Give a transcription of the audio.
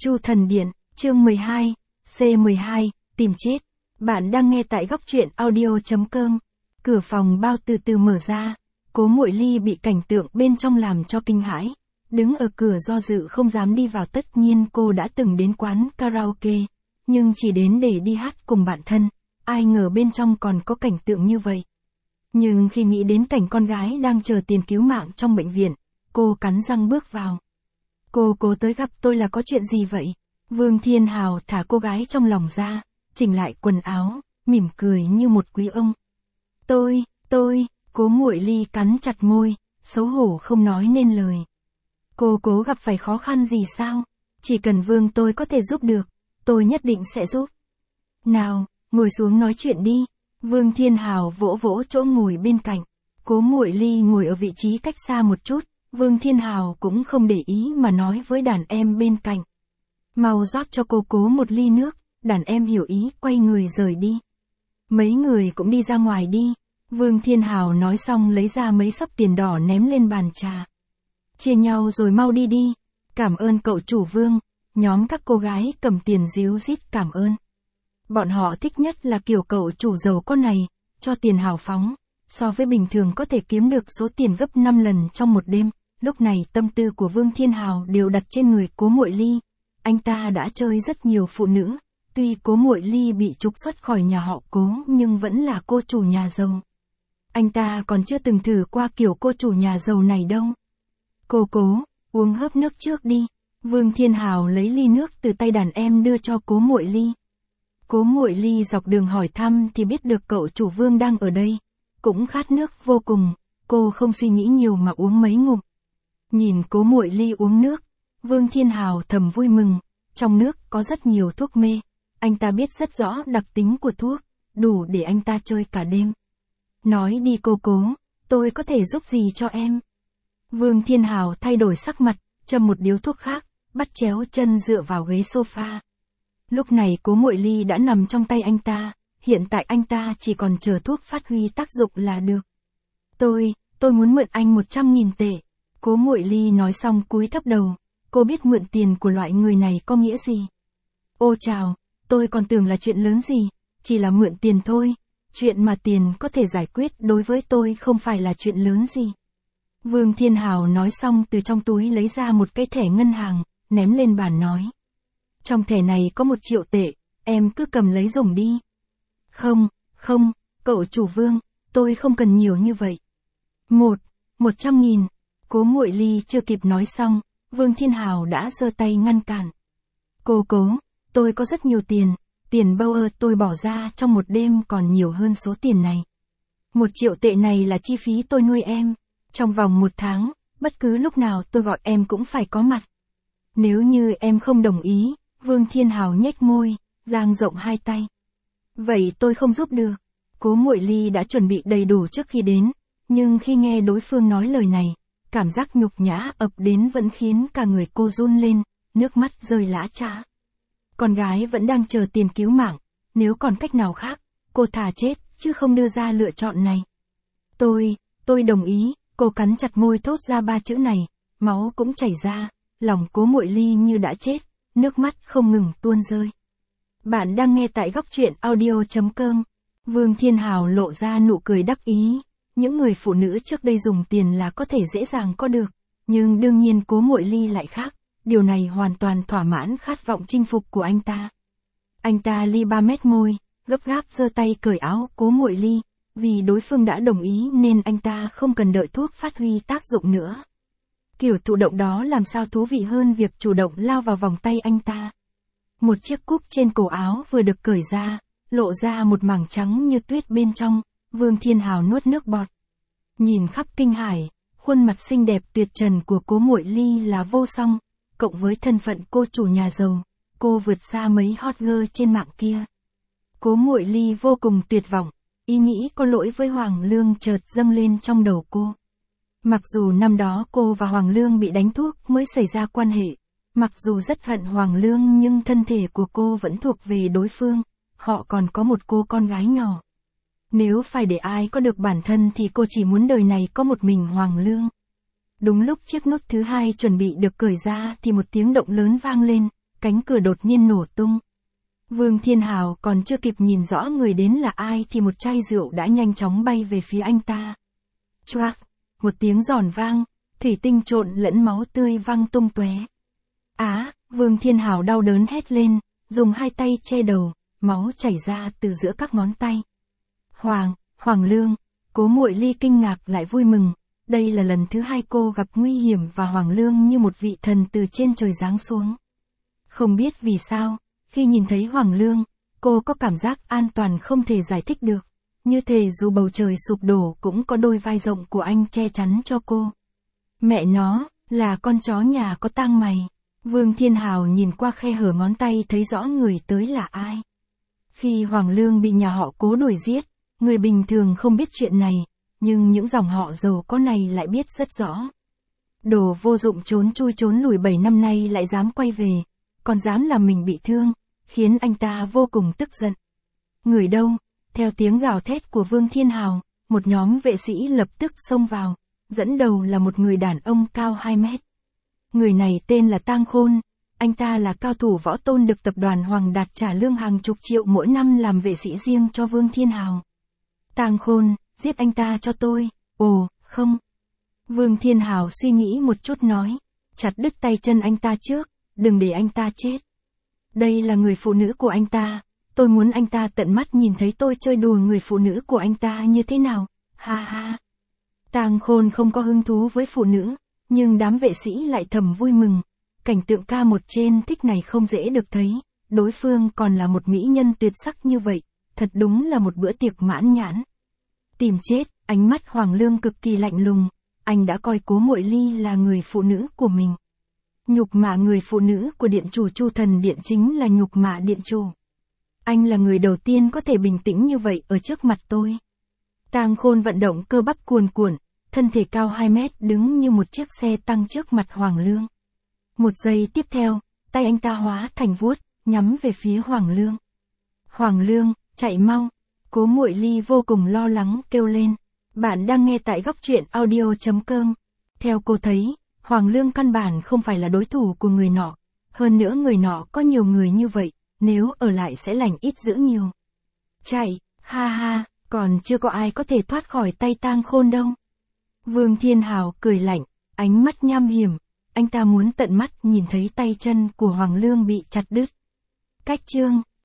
Chu Thần Điện, chương 12, C12, tìm chết. Bạn đang nghe tại góc truyện audio.com. Cửa phòng bao từ từ mở ra, Cố Muội Ly bị cảnh tượng bên trong làm cho kinh hãi. Đứng ở cửa do dự không dám đi vào, tất nhiên cô đã từng đến quán karaoke, nhưng chỉ đến để đi hát cùng bạn thân, ai ngờ bên trong còn có cảnh tượng như vậy. Nhưng khi nghĩ đến cảnh con gái đang chờ tiền cứu mạng trong bệnh viện, cô cắn răng bước vào. Cô cố tới gặp tôi là có chuyện gì vậy? Vương Thiên Hào thả cô gái trong lòng ra, chỉnh lại quần áo, mỉm cười như một quý ông. Tôi, Cố Muội Ly cắn chặt môi, xấu hổ không nói nên lời. Cô cố gặp phải khó khăn gì sao? Chỉ cần Vương tôi có thể giúp được, tôi nhất định sẽ giúp. Nào, ngồi xuống nói chuyện đi. Vương Thiên Hào vỗ vỗ chỗ ngồi bên cạnh. Cố Muội Ly ngồi ở vị trí cách xa một chút, Vương Thiên Hào cũng không để ý mà nói với đàn em bên cạnh. Mau rót cho cô Cố một ly nước, đàn em hiểu ý quay người rời đi. Mấy người cũng đi ra ngoài đi. Vương Thiên Hào nói xong lấy ra mấy xấp tiền đỏ ném lên bàn trà. Chia nhau rồi mau đi đi. Cảm ơn cậu chủ Vương. Nhóm các cô gái cầm tiền ríu rít cảm ơn. Bọn họ thích nhất là kiểu cậu chủ giàu có này, cho tiền hào phóng, so với bình thường có thể kiếm được số tiền gấp 5 lần trong một đêm. Lúc này tâm tư của Vương Thiên Hào đều đặt trên người Cố Muội Ly. Anh ta đã chơi rất nhiều phụ nữ, tuy Cố Muội Ly bị trục xuất khỏi nhà họ Cố nhưng vẫn là cô chủ nhà giàu. Anh ta còn chưa từng thử qua kiểu cô chủ nhà giàu này đâu. Cô Cố, uống hớp nước trước đi. Vương Thiên Hào lấy ly nước từ tay đàn em đưa cho Cố Muội Ly. Cố Muội Ly dọc đường hỏi thăm thì biết được cậu chủ Vương đang ở đây. Cũng khát nước vô cùng, cô không suy nghĩ nhiều mà uống mấy ngụm. Nhìn Cố Muội Ly uống nước, Vương Thiên Hào thầm vui mừng, trong nước có rất nhiều thuốc mê. Anh ta biết rất rõ đặc tính của thuốc, đủ để anh ta chơi cả đêm. Nói đi cô Cố, tôi có thể giúp gì cho em? Vương Thiên Hào thay đổi sắc mặt, châm một điếu thuốc khác, bắt chéo chân dựa vào ghế sofa. Lúc này Cố Muội Ly đã nằm trong tay anh ta, hiện tại anh ta chỉ còn chờ thuốc phát huy tác dụng là được. Tôi muốn mượn anh 100.000 tệ. Cố Muội Ly nói xong cúi thấp đầu, cô biết mượn tiền của loại người này có nghĩa gì. Ô chào, tôi còn tưởng là chuyện lớn gì, chỉ là mượn tiền thôi, chuyện mà tiền có thể giải quyết đối với tôi không phải là chuyện lớn gì. Vương Thiên Hào nói xong từ trong túi lấy ra một cái thẻ ngân hàng, ném lên bàn nói. Trong thẻ này có 1 triệu tệ, em cứ cầm lấy dùng đi. Không, cậu chủ Vương, tôi không cần nhiều như vậy. 100.000. Cố Muội Ly chưa kịp nói xong, Vương Thiên Hào đã giơ tay ngăn cản. Cô Cố, tôi có rất nhiều tiền bao tôi bỏ ra trong một đêm còn nhiều hơn số tiền này. 1 triệu tệ này là chi phí tôi nuôi em. Trong vòng 1 tháng, bất cứ lúc nào tôi gọi em cũng phải có mặt. Nếu như em không đồng ý, Vương Thiên Hào nhếch môi, dang rộng hai tay. Vậy tôi không giúp được. Cố Muội Ly đã chuẩn bị đầy đủ trước khi đến, nhưng khi nghe đối phương nói lời này, cảm giác nhục nhã ập đến vẫn khiến cả người cô run lên, nước mắt rơi lã chã. Con gái vẫn đang chờ tiền cứu mạng, nếu còn cách nào khác, cô thà chết, chứ không đưa ra lựa chọn này. Tôi đồng ý, cô cắn chặt môi thốt ra 3 chữ này, máu cũng chảy ra, lòng Cố Muội Ly như đã chết, nước mắt không ngừng tuôn rơi. Bạn đang nghe tại góc truyện audio.com. Vương Thiên Hào lộ ra nụ cười đắc ý. Những người phụ nữ trước đây dùng tiền là có thể dễ dàng có được, nhưng đương nhiên Cố Muội Ly lại khác, điều này hoàn toàn thỏa mãn khát vọng chinh phục của anh ta. Anh ta li 3 mét môi, gấp gáp giơ tay cởi áo Cố Muội Ly, vì đối phương đã đồng ý nên anh ta không cần đợi thuốc phát huy tác dụng nữa. Kiểu thụ động đó làm sao thú vị hơn việc chủ động lao vào vòng tay anh ta. Một chiếc cúc trên cổ áo vừa được cởi ra, lộ ra một mảng trắng như tuyết bên trong. Vương Thiên Hào nuốt nước bọt. Nhìn khắp kinh hải, khuôn mặt xinh đẹp tuyệt trần của Cố Muội Ly là vô song, cộng với thân phận cô chủ nhà giàu, cô vượt xa mấy hot girl trên mạng kia. Cố Muội Ly vô cùng tuyệt vọng, ý nghĩ có lỗi với Hoàng Lương chợt dâng lên trong đầu cô. Mặc dù năm đó cô và Hoàng Lương bị đánh thuốc mới xảy ra quan hệ, mặc dù rất hận Hoàng Lương nhưng thân thể của cô vẫn thuộc về đối phương, họ còn có một cô con gái nhỏ. Nếu phải để ai có được bản thân thì cô chỉ muốn đời này có một mình Hoàng Lương. Đúng lúc chiếc nút thứ 2 chuẩn bị được cởi ra thì một tiếng động lớn vang lên, cánh cửa đột nhiên nổ tung. Vương Thiên Hào còn chưa kịp nhìn rõ người đến là ai thì một chai rượu đã nhanh chóng bay về phía anh ta. Choác, một tiếng giòn vang, thủy tinh trộn lẫn máu tươi văng tung tóe. Vương Thiên Hào đau đớn hét lên, dùng hai tay che đầu, máu chảy ra từ giữa các ngón tay. Hoàng Lương, Cố Muội Ly kinh ngạc lại vui mừng, đây là lần thứ hai cô gặp nguy hiểm và Hoàng Lương như một vị thần từ trên trời giáng xuống. Không biết vì sao, khi nhìn thấy Hoàng Lương, cô có cảm giác an toàn không thể giải thích được, như thể dù bầu trời sụp đổ cũng có đôi vai rộng của anh che chắn cho cô. Mẹ nó, là con chó nhà có tang mày. Vương Thiên Hào nhìn qua khe hở ngón tay thấy rõ người tới là ai. Khi Hoàng Lương bị nhà họ Cố đuổi giết, người bình thường không biết chuyện này, nhưng những dòng họ giàu có này lại biết rất rõ. Đồ vô dụng trốn chui trốn lùi 7 năm nay lại dám quay về, còn dám làm mình bị thương, khiến anh ta vô cùng tức giận. Người đâu? Theo tiếng gào thét của Vương Thiên Hào, một nhóm vệ sĩ lập tức xông vào, dẫn đầu là một người đàn ông cao 2 mét. Người này tên là Tang Khôn, anh ta là cao thủ võ tôn được tập đoàn Hoàng Đạt trả lương hàng chục triệu mỗi năm làm vệ sĩ riêng cho Vương Thiên Hào. Tang Khôn, giết anh ta cho tôi. Ồ, không. Vương Thiên Hào suy nghĩ một chút nói, chặt đứt tay chân anh ta trước, đừng để anh ta chết. Đây là người phụ nữ của anh ta, tôi muốn anh ta tận mắt nhìn thấy tôi chơi đùa người phụ nữ của anh ta như thế nào, ha ha. Tang Khôn không có hứng thú với phụ nữ, nhưng đám vệ sĩ lại thầm vui mừng, cảnh tượng ca một trên thích này không dễ được thấy, đối phương còn là một mỹ nhân tuyệt sắc như vậy, thật đúng là một bữa tiệc mãn nhãn. Tìm chết, ánh mắt Hoàng Lương cực kỳ lạnh lùng, anh đã coi Cố Muội Ly là người phụ nữ của mình. Nhục mạ người phụ nữ của điện chủ Chu Thần Điện chính là nhục mạ điện chủ. Anh là người đầu tiên có thể bình tĩnh như vậy ở trước mặt tôi. Tang Khôn vận động cơ bắp cuồn cuộn, thân thể cao 2 mét đứng như một chiếc xe tăng trước mặt Hoàng Lương. Một giây tiếp theo, tay anh ta hóa thành vuốt, nhắm về phía Hoàng Lương. Hoàng Lương, chạy mau. Cố Muội Ly vô cùng lo lắng kêu lên. Bạn đang nghe tại góc truyện audio.com. Theo cô thấy, Hoàng Lương căn bản không phải là đối thủ của người nọ. Hơn nữa người nọ có nhiều người như vậy, nếu ở lại sẽ lành ít dữ nhiều. Chạy, ha ha, còn chưa có ai có thể thoát khỏi tay Tang Khôn đâu. Vương Thiên Hào cười lạnh, ánh mắt nham hiểm, anh ta muốn tận mắt nhìn thấy tay chân của Hoàng Lương bị chặt đứt. Cách chương